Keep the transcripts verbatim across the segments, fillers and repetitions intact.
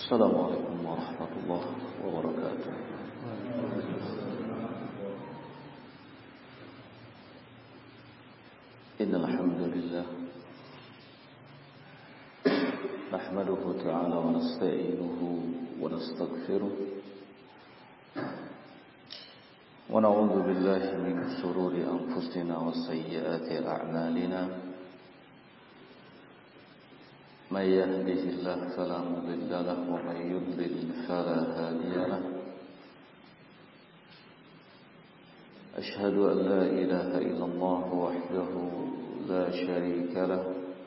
السلام عليكم ورحمة الله وبركاته. إن الحمد لله نحمده تعالى ونستعينه ونستغفره ونعوذ بالله من شرور أنفسنا وسيئات أعمالنا. من يهده الله فلا مضل له ومن يضلل فلا هادي له. أشهد أن لا إله إلا الله وحده لا شريك له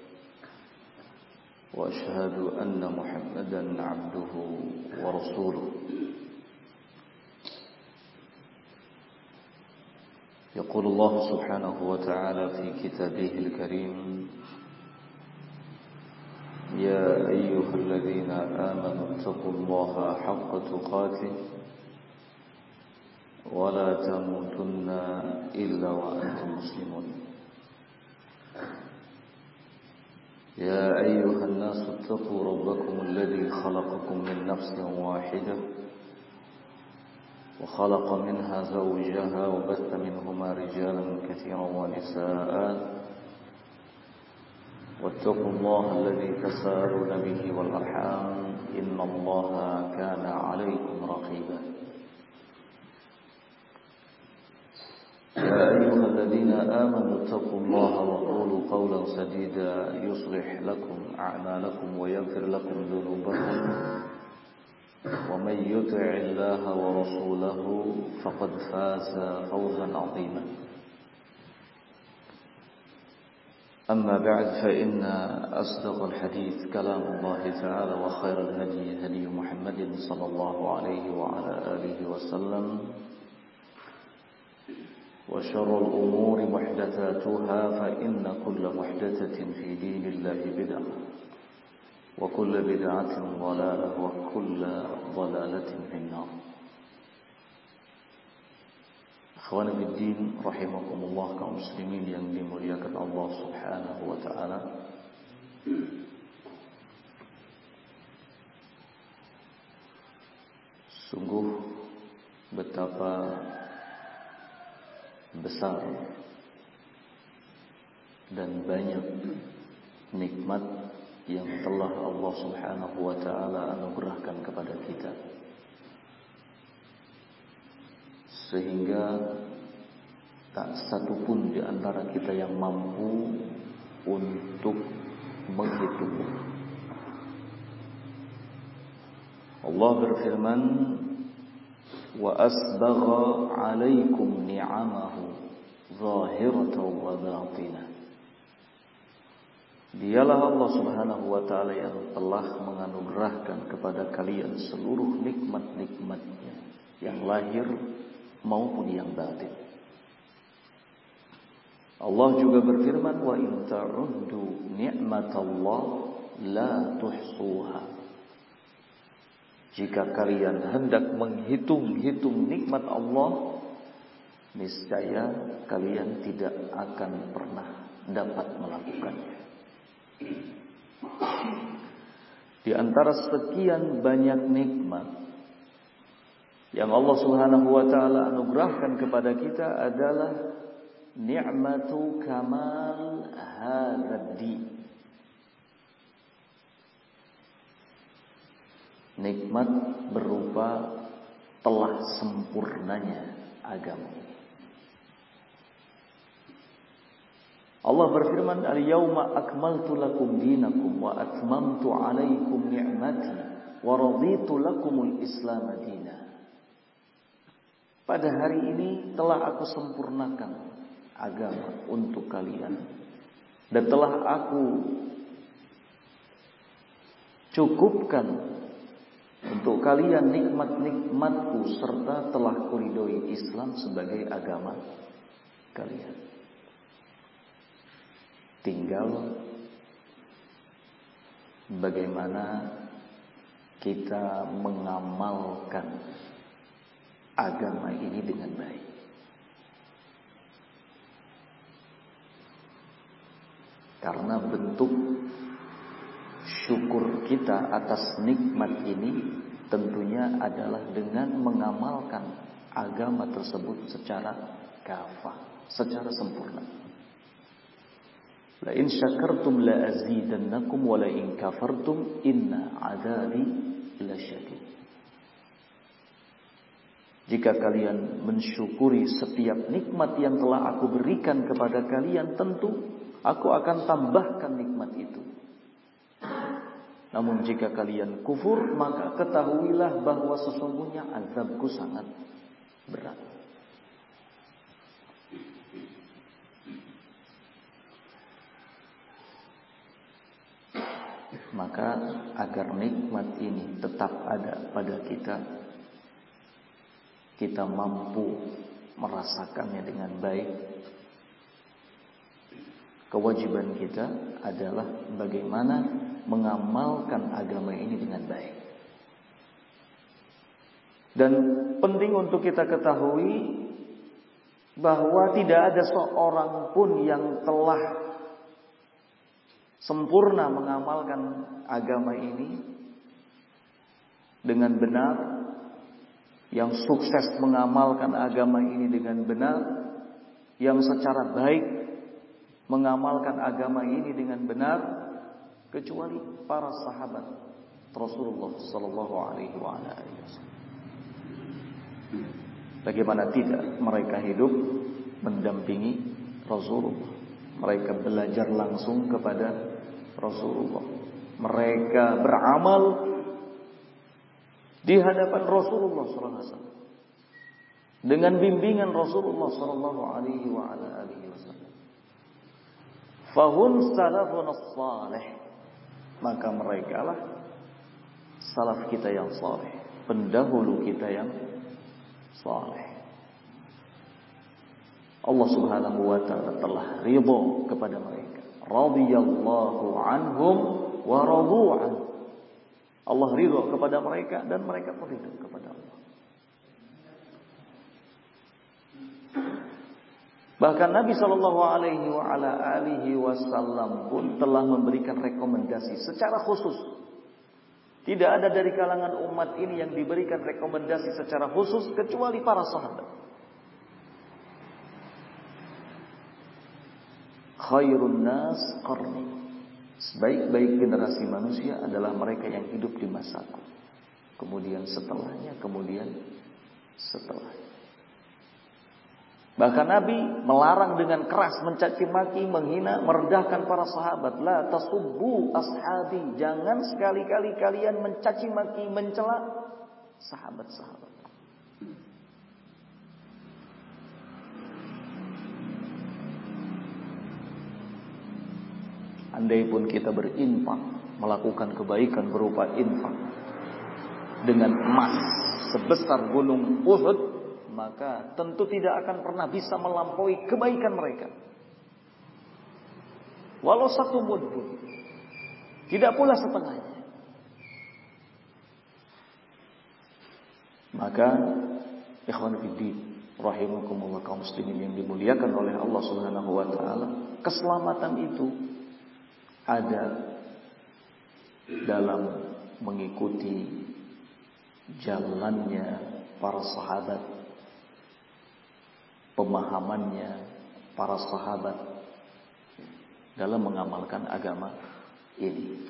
وأشهد أن محمدا عبده ورسوله. يقول الله سبحانه وتعالى في كتابه الكريم: يا أيها الذين آمنوا اتقوا الله حق تقاته ولا تموتن إلا وأنتم مسلمون. يا أيها الناس اتقوا ربكم الذي خلقكم من نفس واحدة وخلق منها زوجها وبث منهما رجالا كثيرا ونساء واتقوا الله الذي تساءلون به والأرحام إن الله كان عليكم رقيبا. يا أيها الذين آمنوا اتقوا الله وقولوا قولا سديدا يصلح لكم أعمالكم ويغفر لكم ذنوبكم ومن يطع الله ورسوله فقد فاز فوزا عظيما. أما بعد فإن أصدق الحديث كلام الله تعالى وخير الهدي هدي محمد صلى الله عليه وعلى آله وسلم وشر الأمور محدثاتها فإن كل محدثة في دين الله بدعة وكل بدعة ضلالة وكل ضلالة في النار. Akhwani fiddin rahimakumullah, kaum muslimin yang dimuliakan Allah Subhanahu wa taala. Sungguh betapa besar dan banyak nikmat yang telah Allah Subhanahu wa taala anugerahkan kepada kita, sehingga tak satu pun di antara kita yang mampu untuk menghitung. Allah berfirman: wa asbagha 'alaikum ni'amahu zahiratan wa batinah. Dialah Allah Subhanahu wa taala yang telah menganugerahkan kepada kalian seluruh nikmat-nikmatnya yang lahir maupun yang batin. Allah juga berfirman: wa in ta'uddu ni'matallah la tuhsuha. Jika kalian hendak menghitung-hitung nikmat Allah, niscaya kalian tidak akan pernah dapat melakukannya. Di antara sekian banyak nikmat yang Allah Subhanahu wa taala anugerahkan kepada kita adalah ni'matu kamal hadzal din. Nikmat berupa telah sempurnanya agama ini. Allah berfirman: al-yauma akmaltu lakum dinakum wa atmamtu 'alaikum ni'mati wa raditu lakumul islam dinan. Pada hari ini telah aku sempurnakan agama untuk kalian, dan telah aku cukupkan untuk kalian nikmat-nikmatku, serta telah kuridhoi Islam sebagai agama kalian. Tinggal bagaimana kita mengamalkan agama ini dengan baik. Karena bentuk syukur kita atas nikmat ini tentunya adalah dengan mengamalkan agama tersebut secara kafah, secara sempurna. La in syakartum la azidannakum wa la in kafartum inna adzabi lasyadid. Jika kalian mensyukuri setiap nikmat yang telah aku berikan kepada kalian, tentu aku akan tambahkan nikmat itu. Namun jika kalian kufur, maka ketahuilah bahwa sesungguhnya azabku sangat berat. Maka agar nikmat ini tetap ada pada kita, kita mampu merasakannya dengan baik, kewajiban kita adalah bagaimana mengamalkan agama ini dengan baik. Dan penting untuk kita ketahui bahwa tidak ada seorang pun yang telah sempurna mengamalkan agama ini dengan benar, yang sukses mengamalkan agama ini dengan benar, yang secara baik mengamalkan agama ini dengan benar, kecuali para sahabat Rasulullah Sallallahu Alaihi Wasallam. Bagaimana tidak mereka hidup mendampingi Rasulullah, mereka belajar langsung kepada Rasulullah, mereka beramal di hadapan Rasulullah Sallallahu Alaihi Wasallam dengan bimbingan Rasulullah Sallallahu Alaihi Wasallam. Fahum salafun salih, maka mereka lah salaf kita yang saleh, pendahulu kita yang saleh. Allah Subhanahu wa taala telah ridha kepada mereka. Radhiyallahu anhum wa radu an. Allah ridha kepada mereka dan mereka pun ridha kepada Allah. Bahkan Nabi Shallallahu Alaihi Wasallam pun telah memberikan rekomendasi secara khusus. Tidak ada dari kalangan umat ini yang diberikan rekomendasi secara khusus kecuali para sahabat. Khairun nas qarni. Sebaik-baik generasi manusia adalah mereka yang hidup di masaku. Kemudian setelahnya, kemudian setelahnya. Bahkan Nabi melarang dengan keras mencaci maki, menghina, merendahkan para sahabat. La tasubbu ashabi. Jangan sekali-kali kalian mencaci maki, mencela sahabat-sahabat. Andai pun kita berinfak, melakukan kebaikan berupa infak dengan emas sebesar gunung Uhud, maka tentu tidak akan pernah bisa melampaui kebaikan mereka. Walau satu mud pun, tidak pula setengahnya. Maka ikhwan fillah rahimakumullah, kaum muslimin yang dimuliakan oleh Allah Subhanahu wa taala, keselamatan itu ada dalam mengikuti jalannya para sahabat, pemahamannya para sahabat dalam mengamalkan agama ini.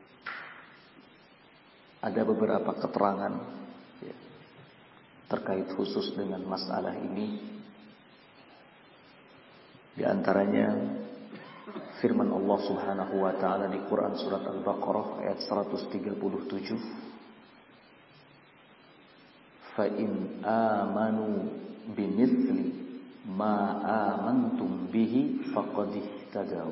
Ada beberapa keterangan ya, terkait khusus dengan masalah ini. Di antaranya firman Allah Subhanahu wa taala di Quran surat Al-Baqarah ayat seratus tiga puluh tujuh. Fa in amanu bimithli ma amantum bihi faqad ihtadaw.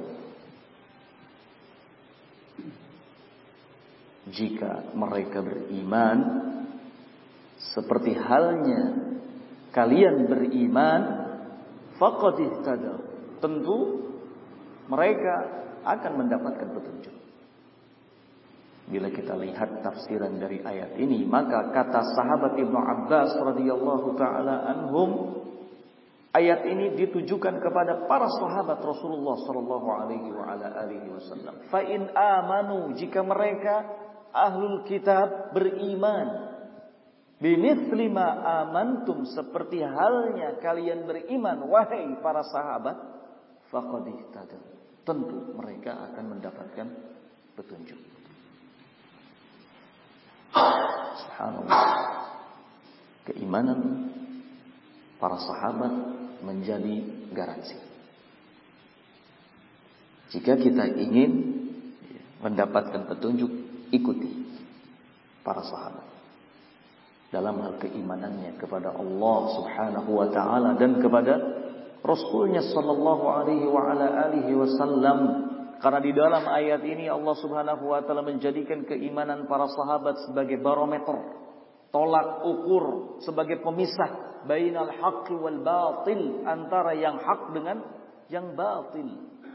Jika mereka beriman seperti halnya kalian beriman, faqad ihtadaw, tentu mereka akan mendapatkan petunjuk. Bila kita lihat tafsiran dari ayat ini, maka kata sahabat Ibnu Abbas radhiyallahu taala anhum, Ayat ini ditujukan kepada para sahabat Rasulullah sallallahu alaihi wa ala alihi wasallam. Fa in amanu, jika mereka ahlul kitab beriman, bimithli ma amantum, seperti halnya kalian beriman wahai para sahabat, faqad ihtadaw, tentu mereka akan mendapatkan petunjuk. Subhanallah. Keimanan para sahabat menjadi garansi. Jika kita ingin mendapatkan petunjuk, ikuti para sahabat dalam hal keimanannya kepada Allah Subhanahu wa taala dan kepada Rasulnya sallallahu alaihi wa ala alihi wasallam. Karena di dalam ayat ini Allah Subhanahu wa taala menjadikan keimanan para sahabat sebagai barometer, tolak ukur, sebagai pemisah bainal haqqi wal batil, antara yang hak dengan yang batil.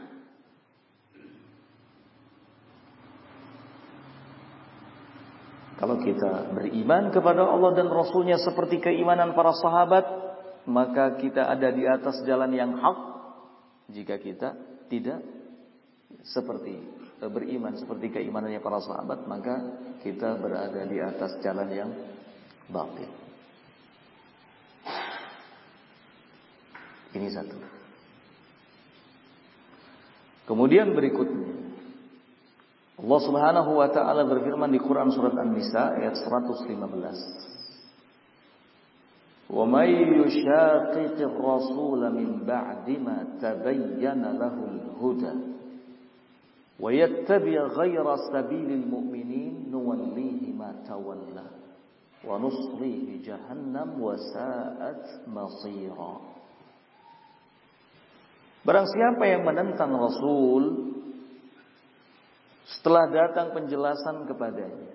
Kalau kita beriman kepada Allah dan Rasulnya seperti keimanan para sahabat, maka kita ada di atas jalan yang hak. Jika kita tidak seperti beriman seperti keimanannya para sahabat, maka kita berada di atas jalan yang batil. Ini satu. Kemudian berikutnya, Allah Subhanahu wa taala berfirman di Quran surat An-Nisa ayat seratus lima belas. Wa may yushaqiqir rasul min ba'di ma tabayyana lahul huda wa yattabi' ghayra sabilil mu'minin nuwallihi ma tawalla wa nuslihi jahannam wa sa'at masira. Barang siapa yang menentang Rasul setelah datang penjelasan kepadanya,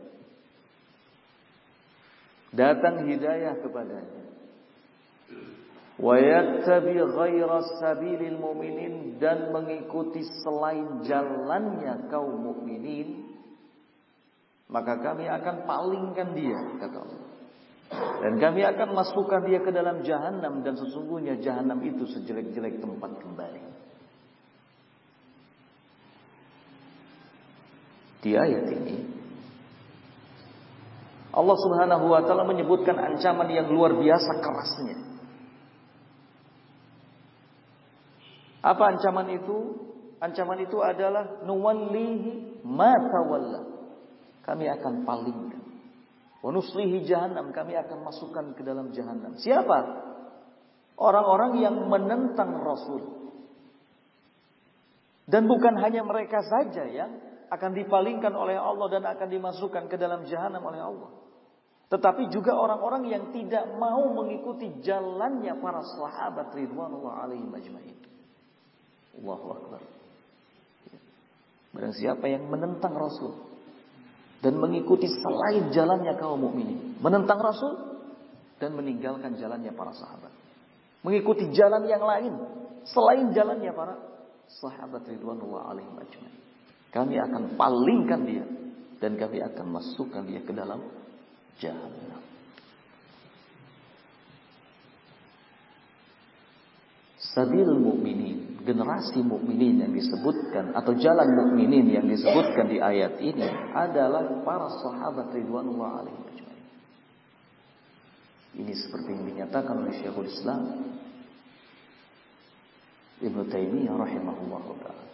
datang hidayah kepadanya, wa yattabi ghaira sabilil mu'minin, dan mengikuti selain jalannya kaum mukminin, maka kami akan palingkan dia, kata Allah, dan kami akan masukkan dia ke dalam jahanam, dan sesungguhnya jahanam itu sejelek-jelek tempat kembali. Di ayat ini Allah Subhanahu wa taala menyebutkan ancaman yang luar biasa kerasnya. Apa ancaman itu? Ancaman itu adalah nuwallihi ma tawalla. Kami akan palingkan. Wa nuslihi jahannam, kami akan masukkan ke dalam jahannam. Siapa? Orang-orang yang menentang Rasul. Dan bukan hanya mereka saja yang akan dipalingkan oleh Allah dan akan dimasukkan ke dalam jahanam oleh Allah, tetapi juga orang-orang yang tidak mau mengikuti jalannya para sahabat ridwanullah alaihim ajmain. Allahu akbar. Barang siapa yang menentang Rasul dan mengikuti selain jalannya kaum mukminin, menentang Rasul dan meninggalkan jalannya para sahabat, mengikuti jalan yang lain selain jalannya para sahabat ridwanullah alaihim ajmain, kami akan palingkan dia dan kami akan masukkan dia ke dalam jahannam. Sabilul mukminin, generasi mukminin yang disebutkan atau jalan mukminin yang disebutkan di ayat ini adalah para sahabat ridwanullah alaihim ajmain. Ini seperti yang dinyatakan oleh Syekhul Islam Ibnu Taimiyah rahimahullah taala.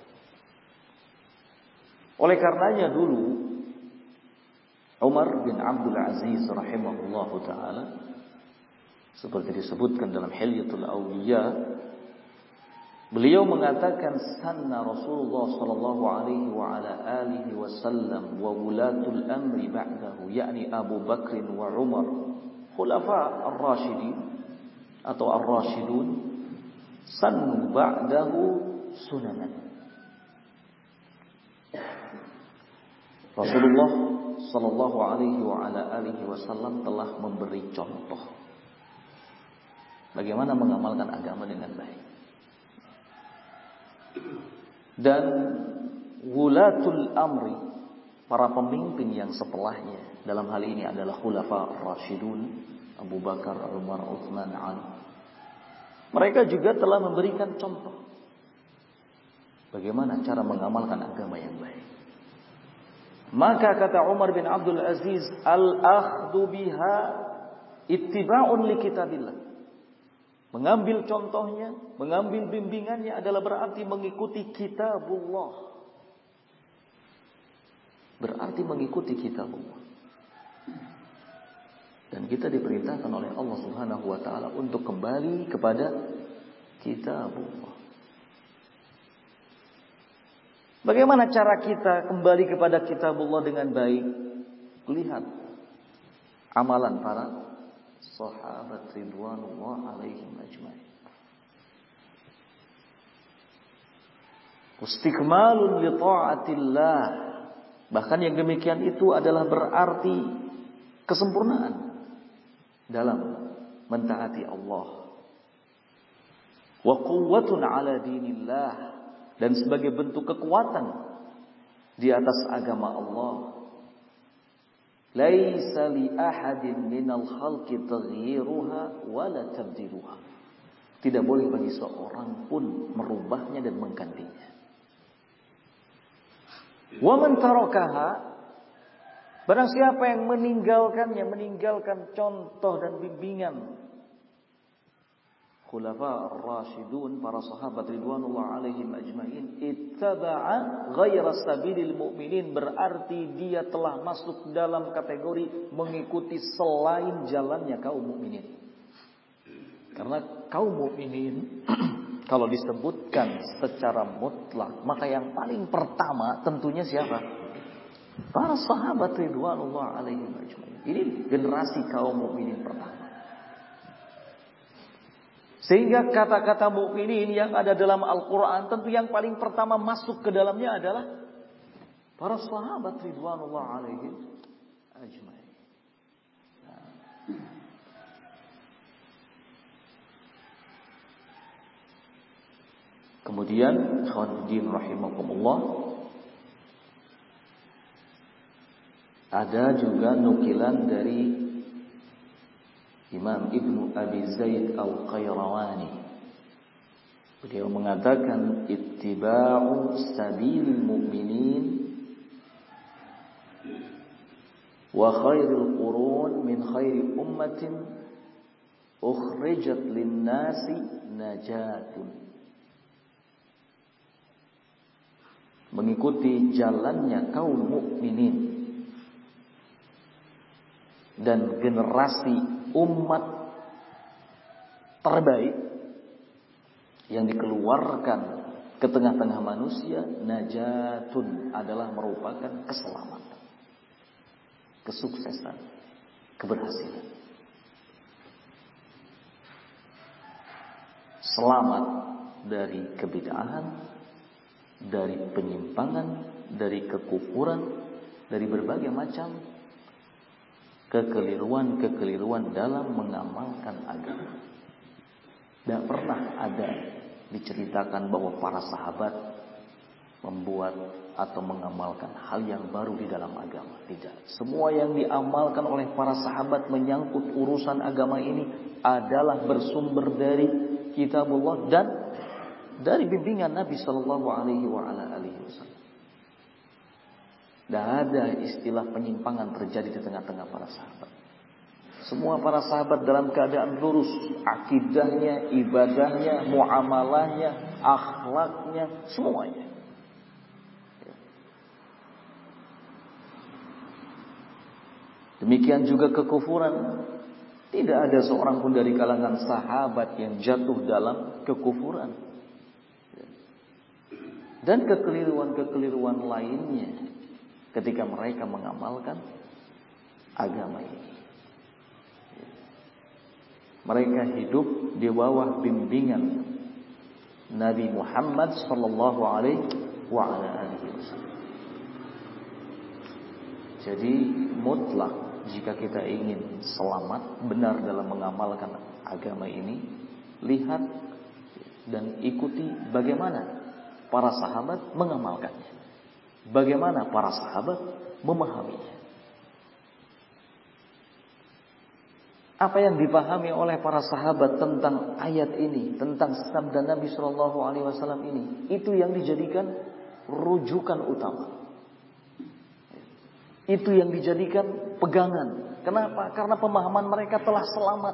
Oleh karenanya dulu Umar bin Abdul Aziz rahimahullah taala, seperti disebutkan dalam Hilyatul Awliya, beliau mengatakan sanna Rasulullah sallallahu alaihi wa ala alihi wasallam wa wulatul amri ba'dahu, yakni Abu Bakr wa Umar, khulafa ar-rasyidin atau ar-rasyidun, sannu ba'dahu sunanan. Rasulullah sallallahu alaihi wa ala alihi wasallam telah memberi contoh bagaimana mengamalkan agama dengan baik. Dan wulatul amri, para pemimpin yang setelahnya, dalam hal ini adalah khulafa ar-rasyidun, Abu Bakar, Umar, Utsman, Ali. Mereka juga telah memberikan contoh bagaimana cara mengamalkan agama yang baik. Maka kata Umar bin Abdul Aziz, al-akhdhu biha ittiba'un li kitabillah. Mengambil contohnya, mengambil bimbingannya adalah berarti mengikuti kitabullah. Berarti mengikuti kitabullah. Dan kita diperintahkan oleh Allah Subhanahu wa taala untuk kembali kepada kitabullah. Bagaimana cara kita kembali kepada kitabullah dengan baik? Lihat amalan para sahabat ridwanullah alaihim ajmain. Istiqmalun li ta'atillah. Bahkan yang demikian itu adalah berarti kesempurnaan dalam mentaati Allah. Wa quwwatun ala dinillah, dan sebagai bentuk kekuatan di atas agama Allah. Laisa li ahadin minal khalqi taghyiruha wala tabdiluha. Tidak boleh bagi seorang pun merubahnya dan menggantinya. Wa man tarakaha, barang siapa yang meninggalkannya, meninggalkan contoh dan bimbingan khulafa ar-rasyidun, para sahabat ridwanullah alaihim ajmain, ittaba'a ghaira sabilil mu'minin, berarti dia telah masuk dalam kategori mengikuti selain jalannya kaum mukminin. Karena kaum mukminin kalau disebutkan secara mutlak, maka yang paling pertama tentunya siapa? Para sahabat ridwanullah alaihim ajmain. Ini generasi kaum mukminin pertama. Sehingga kata-kata mukminin yang ada dalam Al-Quran, tentu yang paling pertama masuk ke dalamnya adalah para sahabat ridwanullah alaihim ajmain. Nah. Kemudian ikhwan din rahimakumullah, ada juga nukilan dari Imam Ibnu Abi Zaid Al-Qayrawani. Beliau mengatakan ittiba'u sabilil mu'minin wa khairul qurun min khairi ummatin ukhrijat lin-nasi najatun. Mengikuti jalannya kaum mukminin dan generasi umat terbaik yang dikeluarkan ke tengah-tengah manusia, najatun, adalah merupakan keselamatan, kesuksesan, keberhasilan. Selamat dari kebid'ahan, dari penyimpangan, dari kekufuran, dari berbagai macam kekeliruan-kekeliruan dalam mengamalkan agama. Tidak pernah ada diceritakan bahwa para sahabat membuat atau mengamalkan hal yang baru di dalam agama. Tidak. Semua yang diamalkan oleh para sahabat menyangkut urusan agama ini adalah bersumber dari kitabullah dan dari bimbingan Nabi Sallallahu Alaihi Wasallam. Tidak ada istilah penyimpangan terjadi di tengah-tengah para sahabat. Semua para sahabat dalam keadaan lurus, akidahnya, ibadahnya, muamalahnya, akhlaknya, semuanya. Demikian juga kekufuran. Tidak ada seorang pun dari kalangan sahabat yang jatuh dalam kekufuran dan kekeliruan-kekeliruan lainnya ketika mereka mengamalkan agama ini. Mereka hidup di bawah bimbingan Nabi Muhammad sallallahu alaihi wasallam. Jadi mutlak, jika kita ingin selamat benar dalam mengamalkan agama ini, lihat dan ikuti bagaimana para sahabat mengamalkannya, bagaimana para sahabat memahaminya. Apa yang dipahami oleh para sahabat tentang ayat ini, tentang sabda Nabi Shallallahu Alaihi Wasallam ini, itu yang dijadikan rujukan utama. Itu yang dijadikan pegangan. Kenapa? Karena pemahaman mereka telah selamat.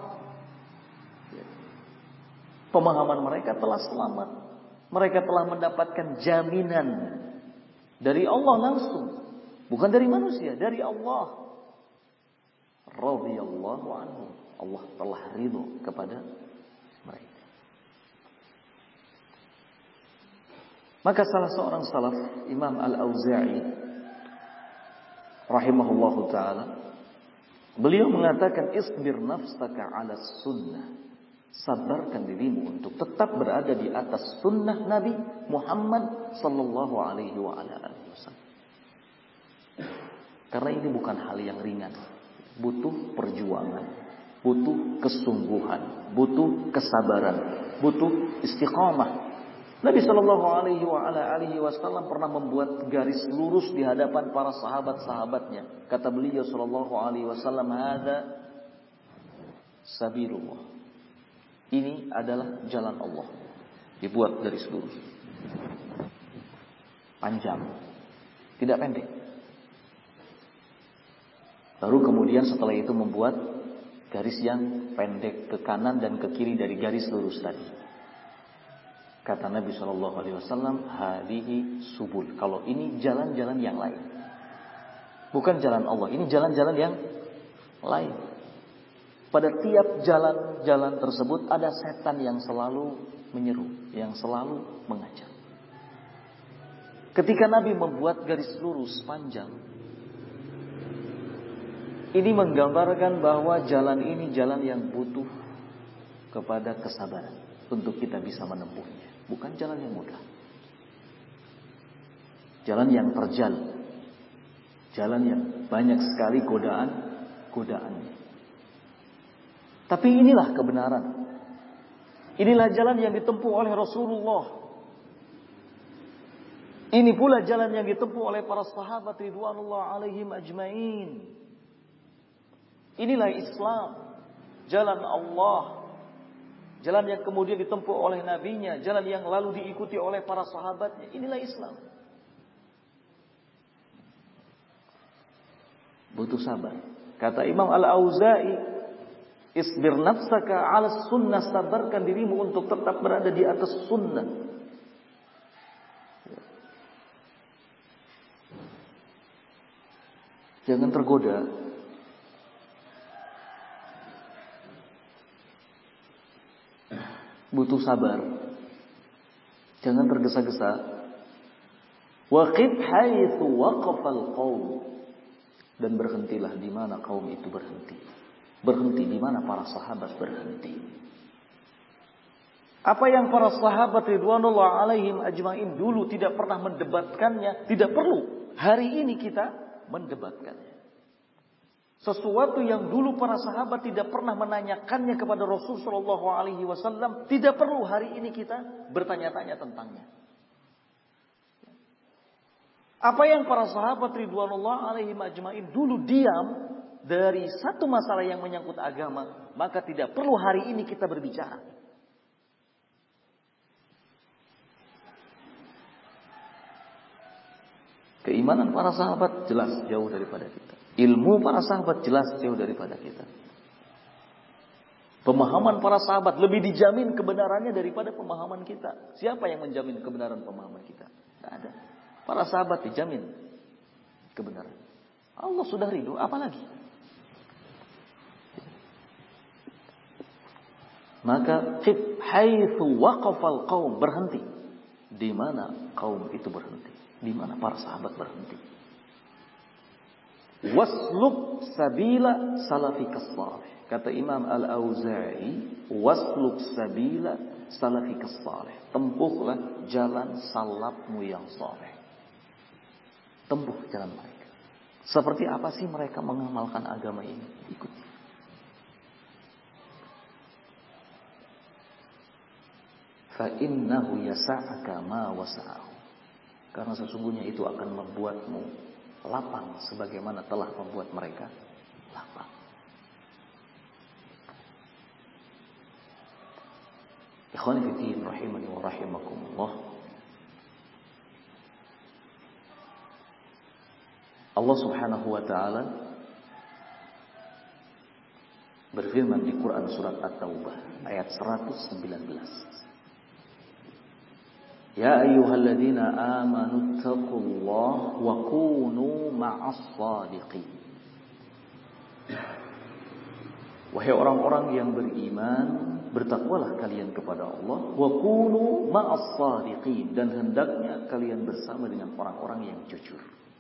Pemahaman mereka telah selamat. Mereka telah mendapatkan jaminan dari Allah langsung, bukan dari manusia, dari Allah. Radhiyallahu anhu, Allah telah ridho kepada mereka. Maka salah seorang salaf, Imam Al-Auza'i rahimahullahu ta'ala, beliau mengatakan, isbir nafsaka ala sunnah, sabarkan dirimu untuk tetap berada di atas sunnah Nabi Muhammad sallallahu alaihi wa ala alihi wasallam. Karena ini bukan hal yang ringan, butuh perjuangan, butuh kesungguhan, butuh kesabaran, butuh istiqamah. Nabi sallallahu alaihi wa ala alihi wasallam pernah membuat garis lurus di hadapan para sahabat-sahabatnya. Kata beliau sallallahu alaihi wasallam, "Hada sabilullah." Ini adalah jalan Allah. Dibuat garis lurus. Panjang, tidak pendek. Baru kemudian setelah itu membuat garis yang pendek ke kanan dan ke kiri dari garis lurus tadi. Kata Nabi Shallallahu Alaihi Wasallam, hadihi subul. Kalau ini jalan-jalan yang lain, bukan jalan Allah. Ini jalan-jalan yang lain. Pada tiap jalan-jalan tersebut ada setan yang selalu menyeru, yang selalu mengajak. Ketika Nabi membuat garis lurus panjang, ini menggambarkan bahwa jalan ini jalan yang butuh kepada kesabaran untuk kita bisa menempuhnya. Bukan jalan yang mudah. Jalan yang terjal. Jalan yang banyak sekali godaan-godaannya. Tapi inilah kebenaran. Inilah jalan yang ditempuh oleh Rasulullah. Ini pula jalan yang ditempuh oleh para sahabat ridwanullah alaihim ajmain. Inilah Islam, jalan Allah, jalan yang kemudian ditempuh oleh nabinya, jalan yang lalu diikuti oleh para sahabatnya. Inilah Islam. Butuh sabar. Kata Imam Al-Auza'i, isbir nafsaka ala sunnah, sabarkan dirimu untuk tetap berada di atas sunnah. Jangan tergoda. Butuh sabar. Jangan tergesa-gesa. Waqif haitsu waqafal qaum. Dan berhentilah di mana kaum itu berhenti. Berhenti di mana para sahabat berhenti. Apa yang para sahabat ridwanullah alaihim ajmain dulu tidak pernah mendebatkannya, tidak perlu hari ini kita mendebatkannya. Sesuatu yang dulu para sahabat tidak pernah menanyakannya kepada Rasul sallallahu alaihi wasallam, tidak perlu hari ini kita bertanya-tanya tentangnya. Apa yang para sahabat ridwanullah alaihim ajmain dulu diam dari satu masalah yang menyangkut agama, maka tidak perlu hari ini kita berbicara. Keimanan para sahabat jelas jauh daripada kita. Ilmu para sahabat jelas jauh daripada kita. Pemahaman para sahabat lebih dijamin kebenarannya daripada pemahaman kita. Siapa yang menjamin kebenaran pemahaman kita? Tidak ada. Para sahabat dijamin kebenaran. Allah sudah ridho, apalagi? Maka qif haitsu waqafal qaum, berhenti di mana kaum itu berhenti, di mana para sahabat berhenti. Wasluk sabila salafikas salih. Kata Imam Al-Auza'i, wasluk sabila salafikas salih. Tempuhlah jalan salafmu yang saleh. Tempuh jalan mereka. Seperti apa sih mereka mengamalkan agama ini? Ikuti. Fa innahu yasa'aka ma wasa'ahu. Karena sesungguhnya itu akan membuatmu lapang sebagaimana telah membuat mereka lapang. Ikhwani fi din rahimani wa rahimakumullah. Allah Subhanahu wa taala berfirman di Quran surat At-Taubah ayat seratus sembilan belas. Ya ayyuhalladzina amanu taqullaha wa kunu ma'as shadiqin. Wahai orang-orang yang beriman, bertakwalah kalian kepada Allah, wa kunu ma'as shadiqin, dan hendaknya kalian bersama dengan orang-orang yang jujur.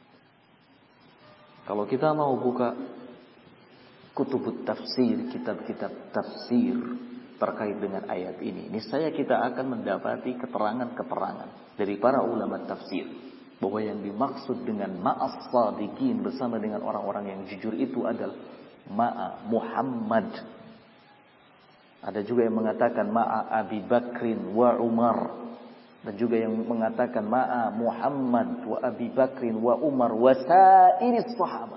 Kalau kita mau buka kutubut tafsir, kitab-kitab tafsir terkait dengan ayat ini, niscaya kita akan mendapati keterangan-keterangan dari para ulama tafsir bahwa yang dimaksud dengan ma'as shadiqin, bersama dengan orang-orang yang jujur, itu adalah ma'a Muhammad. Ada juga yang mengatakan ma'a Abi Bakrin wa Umar, dan juga yang mengatakan ma'a Muhammad wa Abi Bakrin wa Umar wa sa'iris sahabah.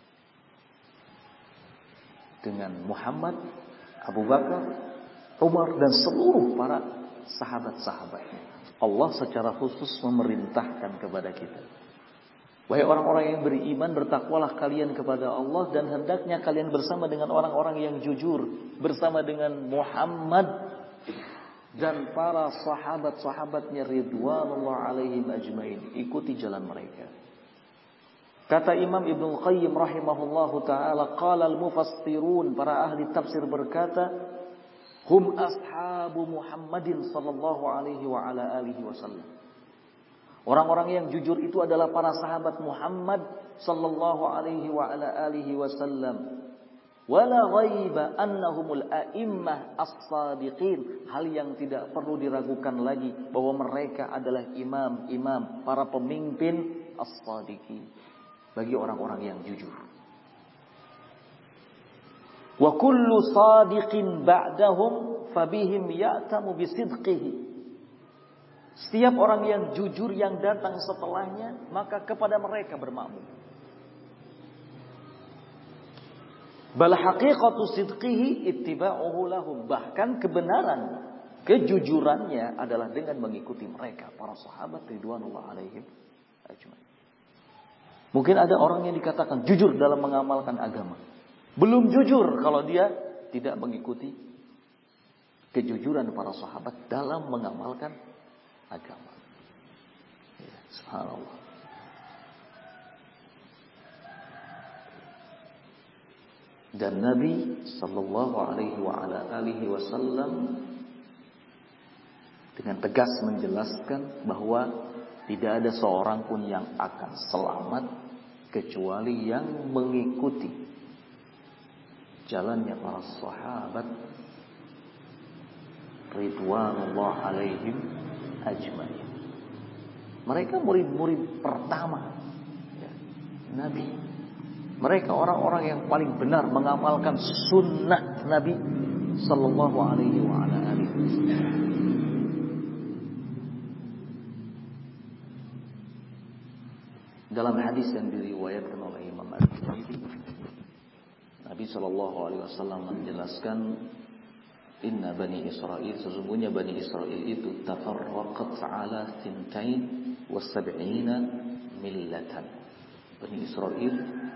Dengan Muhammad, Abu Bakar, Umar, dan seluruh para sahabat-sahabatnya. Allah secara khusus memerintahkan kepada kita, wahai orang-orang yang beriman, bertakwalah kalian kepada Allah, dan hendaknya kalian bersama dengan orang-orang yang jujur, bersama dengan Muhammad dan para sahabat-sahabatnya ridwanullah alaihim ajmain. Ikuti jalan mereka. Kata Imam Ibnu Qayyim rahimahullahu ta'ala, qala al-mufassirun, para ahli tafsir berkata, hum ashabu Muhammadin sallallahu alaihi wa ala alihi wasallam. Orang-orang yang jujur itu adalah para sahabat Muhammad sallallahu alaihi wa ala alihi wasallam. Wala ghaiba annahumul a'immah as-sadiqin. Hal yang tidak perlu diragukan lagi bahwa mereka adalah imam-imam, para pemimpin as-sadiqin, bagi orang-orang yang jujur. Wa kullu sadiqin ba'dahum fabihim ya'tamu bisidqihi. Setiap orang yang jujur yang datang setelahnya, maka kepada mereka bermakmum. Bal haqiqatu sidqihi ittiba'uhu lahum. Bahkan kebenaran, kejujurannya adalah dengan mengikuti mereka, para sahabat ridwanullah alaihim ajmain. Mungkin ada orang yang dikatakan jujur dalam mengamalkan agama, belum jujur kalau dia tidak mengikuti kejujuran para sahabat dalam mengamalkan agama. Ya, subhanallah. Dan Nabi sallallahu alaihi wa ala alihi wasallam dengan tegas menjelaskan bahwa tidak ada seorang pun yang akan selamat kecuali yang mengikuti jalannya para sahabat ridwanullah alaihim ajmain. Mereka murid-murid pertama ya, Nabi. Mereka orang-orang yang paling benar mengamalkan sunnah Nabi sallallahu alaihi wa ala alihi wasallam. Dalam hadis yang diriwayatkan oleh Imam At-Tirmidzi, Nabi sallallahu alaihi wasallam menjelaskan, inna bani Israil, sesungguhnya bani Israil itu tafarraqat ala thintain wa sab'ina millatan. Bani Israil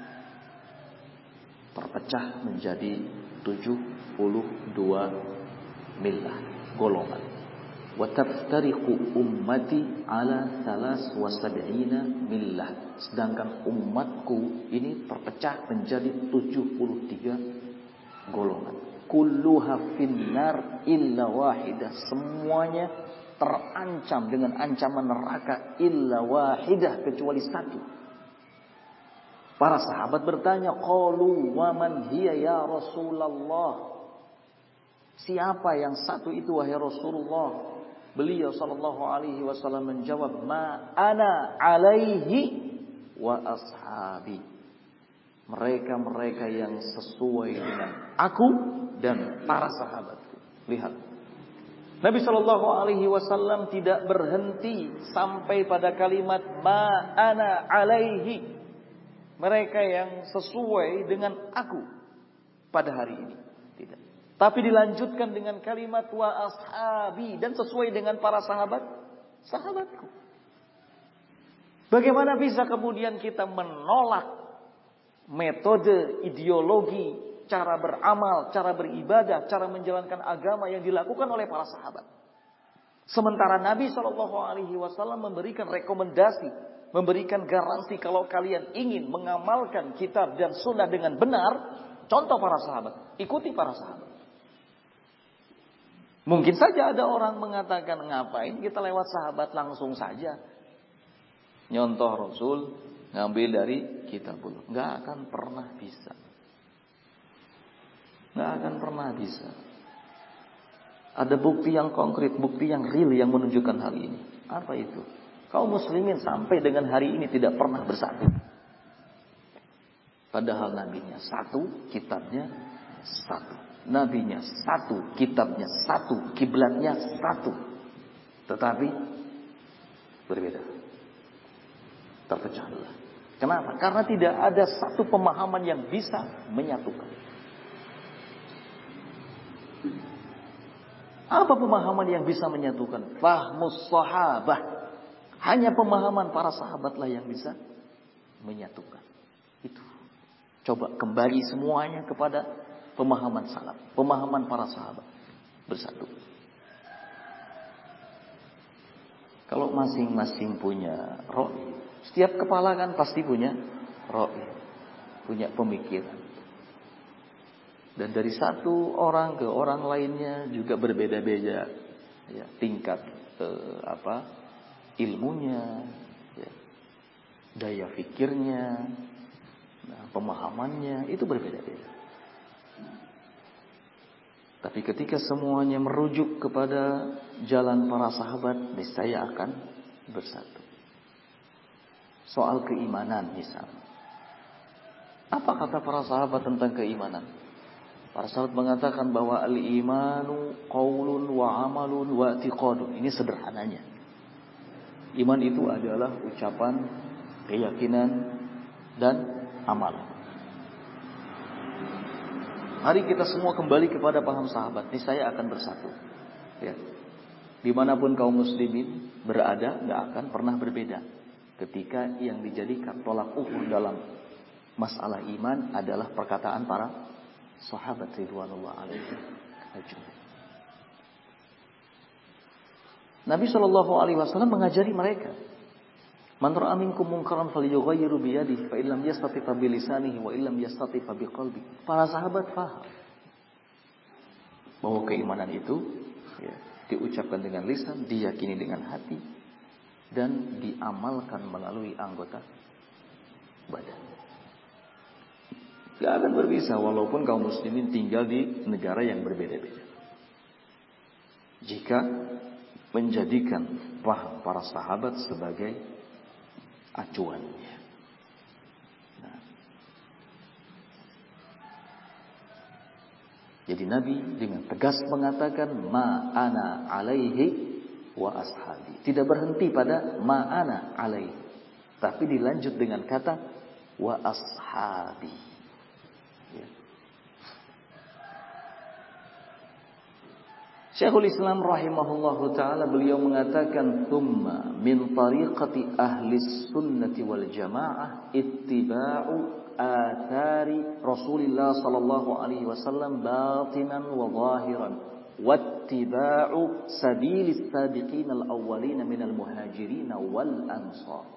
terpecah menjadi tujuh puluh dua millah, golongan. Wa taftariqu ummati ala thalas wa sab'ina millah. Sedangkan umatku ini terpecah menjadi tujuh puluh tiga golongan. Kulluha finnar illa wahidah. Semuanya terancam dengan ancaman neraka illa wahidah, kecuali satu. Para sahabat bertanya, qalu wa man hiya ya Rasulullah? Siapa yang satu itu wahai Rasulullah? Beliau sallallahu alaihi wasallam menjawab, ma ana alaihi wa ashabi. Mereka-mereka yang sesuai dengan aku dan para sahabatku. Lihat, Nabi sallallahu alaihi wasallam tidak berhenti sampai pada kalimat ma ana alaihi. Mereka yang sesuai dengan aku pada hari ini. Tidak. Tapi dilanjutkan dengan kalimat wa ashabi dan sesuai dengan para sahabat, sahabatku. Bagaimana bisa kemudian kita menolak metode, ideologi, cara beramal, cara beribadah, cara menjalankan agama yang dilakukan oleh para sahabat? Sementara Nabi shallallahu alaihi wasallam memberikan rekomendasi, memberikan garansi kalau kalian ingin mengamalkan kitab dan sunnah dengan benar, contoh para sahabat, ikuti para sahabat. Mungkin saja ada orang mengatakan, ngapain kita lewat sahabat, langsung saja nyontoh Rasul, ngambil dari kitabullah. Nggak akan pernah bisa. Nggak akan pernah bisa. Ada bukti yang konkret, bukti yang real yang menunjukkan hal ini. Apa itu? Kaum muslimin sampai dengan hari ini tidak pernah bersatu. Padahal nabinya satu, kitabnya satu. Nabinya satu, kitabnya satu, kiblatnya satu. Tetapi berbeda. Terpecah belah. Kenapa? Karena tidak ada satu pemahaman yang bisa menyatukan. Apa pemahaman yang bisa menyatukan? Fahmus sahabah. Hanya pemahaman para sahabatlah yang bisa menyatukan. Itu. Coba kembali semuanya kepada pemahaman salaf, pemahaman para sahabat, bersatu. Kalau masing-masing punya ra'i, setiap kepala kan pasti punya ra'i, punya pemikiran. Dan dari satu orang ke orang lainnya juga berbeda-beda, ya, tingkat eh, apa ilmunya, ya, daya fikirnya, nah, pemahamannya itu berbeda-beda. Tapi ketika semuanya merujuk kepada jalan para sahabat, niscaya akan bersatu. Soal keimanan misalnya. Apa kata para sahabat tentang keimanan? Para sahabat mengatakan bahwa al-imanu qaulun wa amalun wa i'tiqadun. Ini sederhananya. Iman itu adalah ucapan, keyakinan, dan amalan. Mari kita semua kembali kepada paham sahabat. Niscaya akan bersatu. Ya. Dimanapun kaum muslimin berada, nggak akan pernah berbeda. Ketika yang dijadikan tolak ukur dalam masalah iman adalah perkataan para sahabat ridwanullah alaihim ajmain. Nabi shallallahu alaihi wasallam mengajari mereka, man ra'a minkum munkaran falyughayyiru bi yadihi fa illam yastati fa bi lisanihi wa illam yastati fa bi qalbi. Para sahabat paham bahwa keimanan itu ya, diucapkan dengan lisan, diyakini dengan hati, dan diamalkan melalui anggota badan. Gak akan berbisa walaupun kaum muslimin tinggal di negara yang berbeda-beda. Jika menjadikan paham para sahabat sebagai acuannya. Nah. Jadi Nabi dengan tegas mengatakan ma ana alaihi wa ashabi. Tidak berhenti pada ma ana alaihi, tapi dilanjut dengan kata wa ashabi. Ya. Syekhul Islam rahimahullahu ta'ala beliau mengatakan thumma min tariqati ahli sunnati wal jamaah ittiba'u athari Rasulillah sallallahu alaihi wasallam batinan wa zahiran wattiba'u sabilis sabiqin al-awwalin minal muhajirin wal ansar.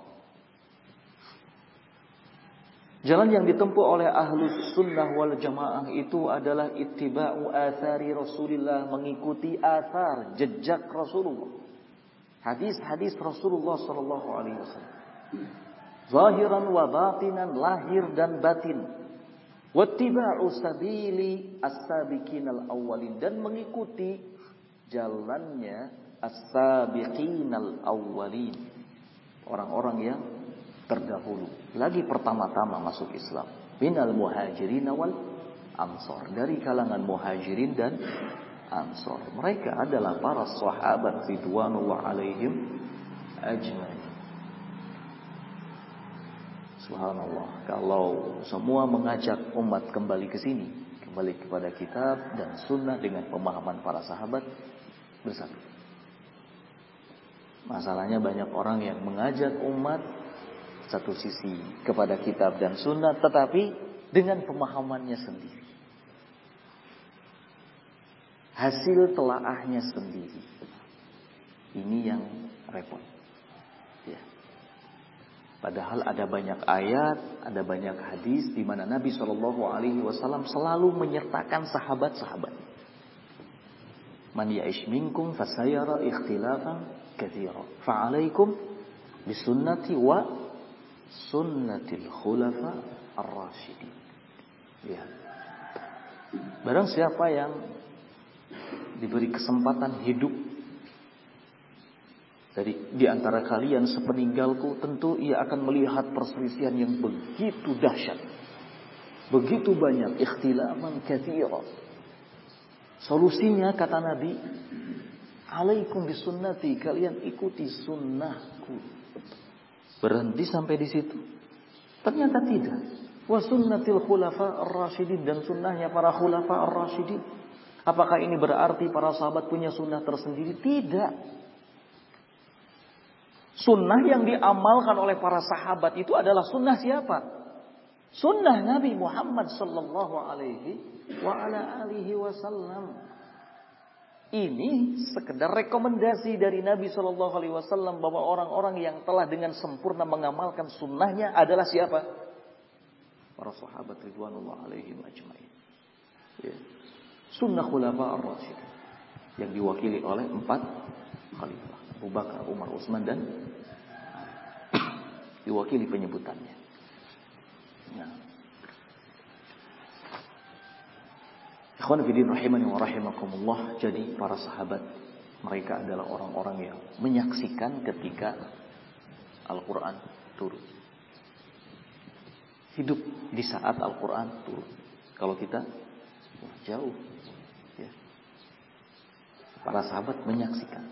Jalan yang ditempuh oleh ahlus sunnah wal jamaah itu adalah ittiba'u athari Rasulillah, mengikuti athar, jejak Rasulullah. Hadis-hadis Rasulullah sallallahu alaihi wasallam. Zahiran wa batinan, lahir dan batin. Wattiba'u sabili as-sabiqin al-awwalin, dan mengikuti jalannya as-sabiqin al-awwalin. Orang-orang yang terdahulu, lagi pertama-tama masuk Islam, minal muhajirin wal ansor, dari kalangan muhajirin dan ansor. Mereka adalah para sahabat ridwanullah alaihim ajmain. Subhanallah, kalau semua mengajak umat kembali ke sini, kembali kepada kitab dan sunnah dengan pemahaman para sahabat bersatu. Masalahnya banyak orang yang mengajak umat satu sisi kepada kitab dan sunnah, tetapi dengan pemahamannya sendiri, hasil telaahnya sendiri. Ini yang repot. Ya. Padahal ada banyak ayat, ada banyak hadis di mana Nabi Shallallahu Alaihi Wasallam selalu menyertakan sahabat-sahabat. Man ya'ish minkum fasayara ikhtilafan katsira. Fa'alaikum bisunnati wa sunnatil khulafa ar-rasyidin. Ya. Barang siapa yang diberi kesempatan hidup dari di antara kalian sepeninggalku, tentu ia akan melihat perselisihan yang begitu dahsyat, begitu banyak, ikhtilafan katsira. Solusinya kata Nabi, alaikum bisunnati, kalian ikuti sunnahku. Berhenti sampai di situ? Ternyata tidak. Wa sunnatil khulafa ar-rasyidin, dan sunnahnya para khulafa ar-rasyidin. Apakah ini berarti para sahabat punya sunnah tersendiri? Tidak. Sunnah yang diamalkan oleh para sahabat itu adalah sunnah siapa? Sunnah Nabi Muhammad sallallahu alaihi wa ala alihi wasallam. Ini sekedar rekomendasi dari Nabi sallallahu alaihi wasallam bahwa orang-orang yang telah dengan sempurna mengamalkan sunnahnya adalah siapa? Para sahabat ridwanullah alaihim ajmain. Ya. Sunnah khulafa ar-rasyidin yang diwakili oleh empat khalifah. Abu Bakar, Umar, Utsman, dan diwakili penyebutannya. Nah. Ikhwan fillah rahimani wa rahimakumullah. Jadi para sahabat, mereka adalah orang-orang yang menyaksikan ketika Al-Quran turun. Hidup di saat Al-Quran turun. Kalau kita wah, jauh. Ya. Para sahabat menyaksikan.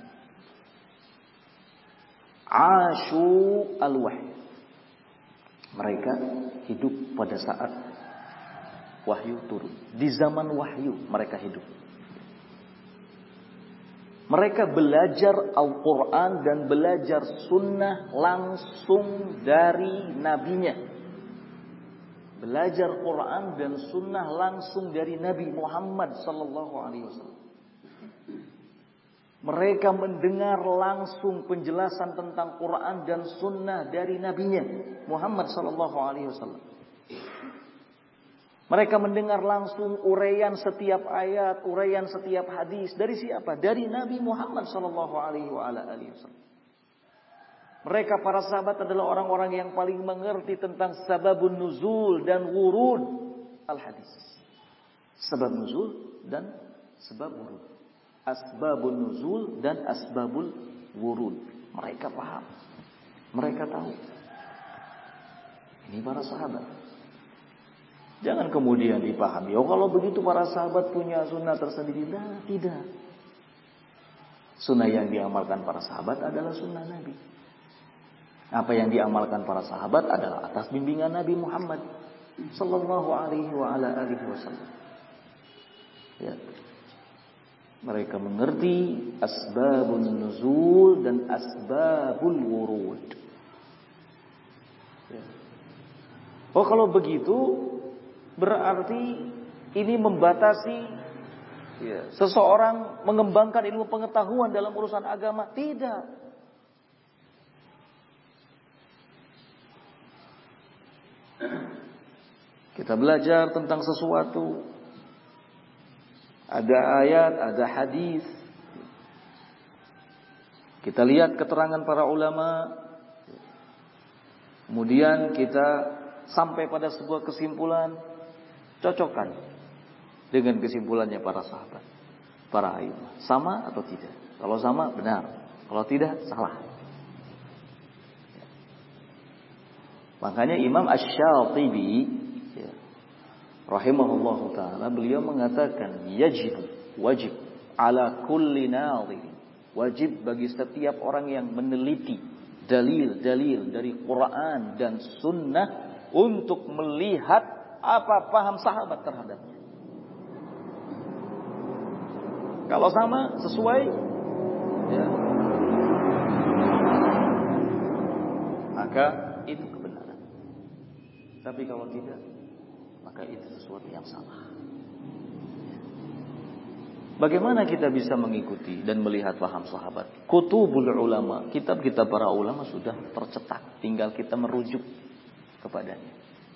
Asyu al-wahyi. Mereka hidup pada saat wahyu turun. Di zaman wahyu mereka hidup. Mereka belajar Al-Quran dan belajar sunnah langsung dari nabinya. Belajar Quran dan sunnah langsung dari Nabi Muhammad sallallahu alaihi wasallam. Mereka mendengar langsung penjelasan tentang Quran dan sunnah dari nabinya Muhammad sallallahu alaihi wasallam. Mereka mendengar langsung uraian setiap ayat, uraian setiap hadis dari siapa? Dari Nabi Muhammad sallallahu alaihi wasallam. Mereka para sahabat adalah orang-orang yang paling mengerti tentang sababun nuzul dan wurud al-hadis. Sebab nuzul dan sebab wurud. Asbabun nuzul dan asbabul wurud. Mereka paham. Mereka tahu. Ini para sahabat. Jangan kemudian dipahami, oh kalau begitu para sahabat punya sunnah tersendiri. Nah, tidak. Sunnah yang diamalkan para sahabat adalah sunnah Nabi. Apa yang diamalkan para sahabat adalah atas bimbingan Nabi Muhammad sallallahu alaihi wa ala alihi wasallam. Ya. Mereka mengerti asbabun nuzul dan asbabul wurud. Ya. Oh kalau begitu berarti ini membatasi ya, seseorang mengembangkan ilmu pengetahuan dalam urusan agama. Tidak. Kita belajar tentang sesuatu, ada ayat, ada hadis. Kita lihat keterangan para ulama. Kemudian kita sampai pada sebuah kesimpulan, cocokkan dengan kesimpulannya para sahabat, para a'immah. Sama atau tidak? Kalau sama, benar. Kalau tidak, salah. Makanya Imam Asy-Syatibi ya, rahimahullahu ta'ala, beliau mengatakan yajib, wajib ala kulli nadhir, wajib bagi setiap orang yang meneliti dalil-dalil dari Quran dan sunnah untuk melihat apa paham sahabat terhadapnya. Kalau sama, sesuai, ya, maka itu kebenaran. Tapi kalau tidak, maka itu sesuatu yang salah. Bagaimana kita bisa mengikuti dan melihat paham sahabat? Kutubul ulama, kitab-kitab para ulama sudah tercetak, tinggal kita merujuk kepadanya.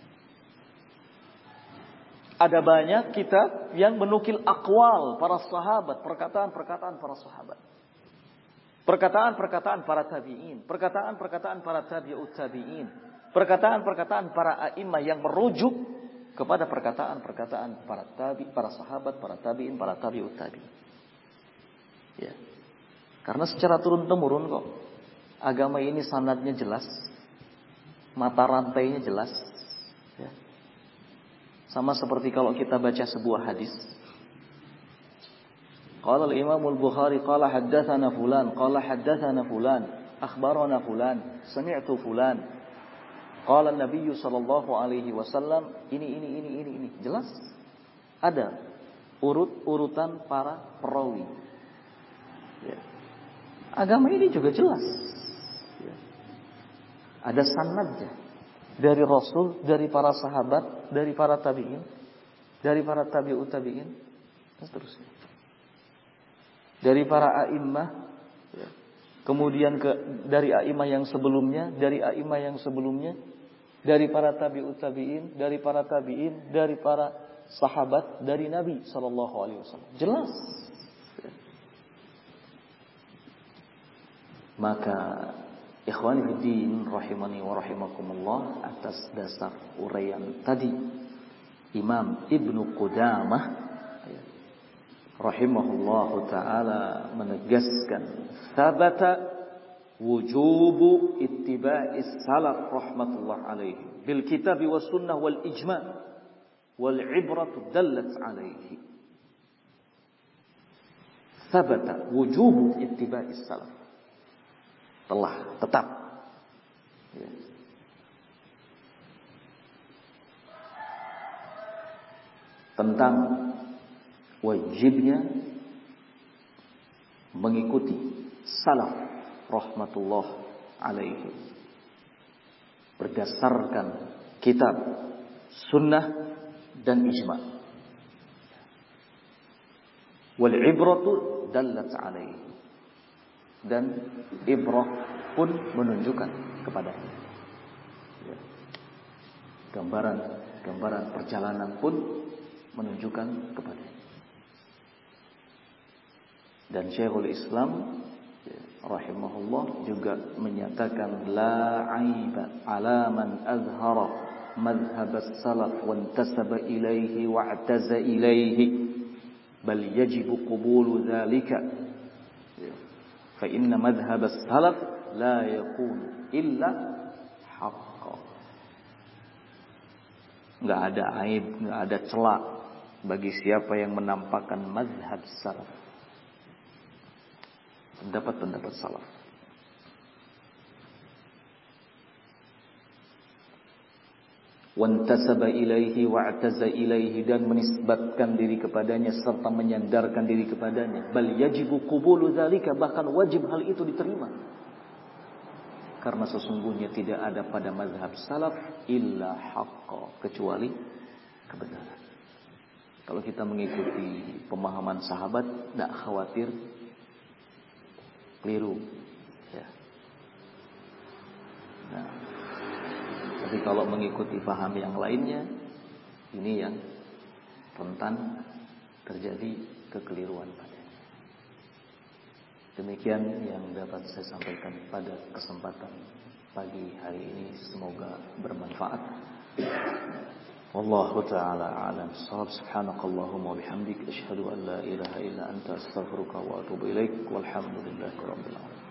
Ada banyak kitab yang menukil aqwal para sahabat, perkataan-perkataan para sahabat. Perkataan-perkataan para tabi'in, perkataan-perkataan para tabi'ut tabi'in, perkataan-perkataan para a'immah yang merujuk kepada perkataan-perkataan para tabi, para sahabat, para tabi'in, para tabi'ut tabi'in. Ya. Karena secara turun-temurun kok agama ini sanadnya jelas, mata rantainya jelas. Ya. Sama seperti kalau kita baca sebuah hadis. Qala al-Imam al-Bukhari qala haddatsana fulan, qala haddatsana fulan, akhbarana fulan, sami'tu fulan. Qala Nabi sallallahu alaihi wasallam, ini ini ini ini ini jelas. Ada urut-urutan para perawi. Ya. Agama ini juga jelas. Ya. Ada sanadnya dari Rasul, dari para sahabat, dari para tabi'in, dari para tabi'ut tabi'in, dan seterusnya. Dari para a'immah, ya. Kemudian ke dari a'immah yang sebelumnya, dari a'immah yang sebelumnya, dari para tabi'ut tabi'in, dari para tabi'in, dari para sahabat, dari Nabi sallallahu alaihi wasallam. Jelas. Maka ikhwani fiddin rahimani wa rahimakumullah, atas dasar uraian tadi Imam Ibnu Qudamah rahimahullahu taala menegaskan sabata wujubu ittiba'is salaf rahmatullah alaihi bil kitab was sunnah wal ijma' wal ibratu dallat alaihi. Sabata wujubu ittiba'is salaf, telah tetap, ya, tentang wajibnya mengikuti salaf rahmatullah alaihi berdasarkan kitab, sunnah dan ijma'. Wal ibratu dallat alaihi, dan ibrah pun menunjukkan kepadanya. Ya. Gambaran-gambaran perjalanan pun menunjukkan kepadanya. Dan Syekhul Islam rahimahullah juga menyatakan la aiba ala man azhara madhhab as-salaf wa intasaba ilaihi wa i'taza ilaihi bal yajibu qubulu dhalika fa inna madhhab as-salaf la yakun illa haqqan. Enggak ada aib, enggak ada celak bagi siapa yang menampakkan mazhab salaf, pendapat-pendapat salaf. Wantasaba ilaihi wa'taza ilaihi, dan menisbatkan diri kepadanya serta menyandarkan diri kepadanya. Bal yajibu qubulu dzalika, bahkan wajib hal itu diterima. Karena sesungguhnya tidak ada pada mazhab salaf illa haqqa, kecuali kebenaran. Kalau kita mengikuti pemahaman sahabat, tidak khawatir keliru, ya. Nah, tapi kalau mengikuti paham yang lainnya, ini yang rentan terjadi kekeliruan padanya. Demikian yang dapat saya sampaikan pada kesempatan pagi hari ini, semoga bermanfaat. Wallahu ta'ala a'lam. Subhanakallahumma wa bihamdik, asyhadu an la ilaha illa anta, astaghfiruka wa atubu ilaik. Walhamdulillahi rabbil alamin.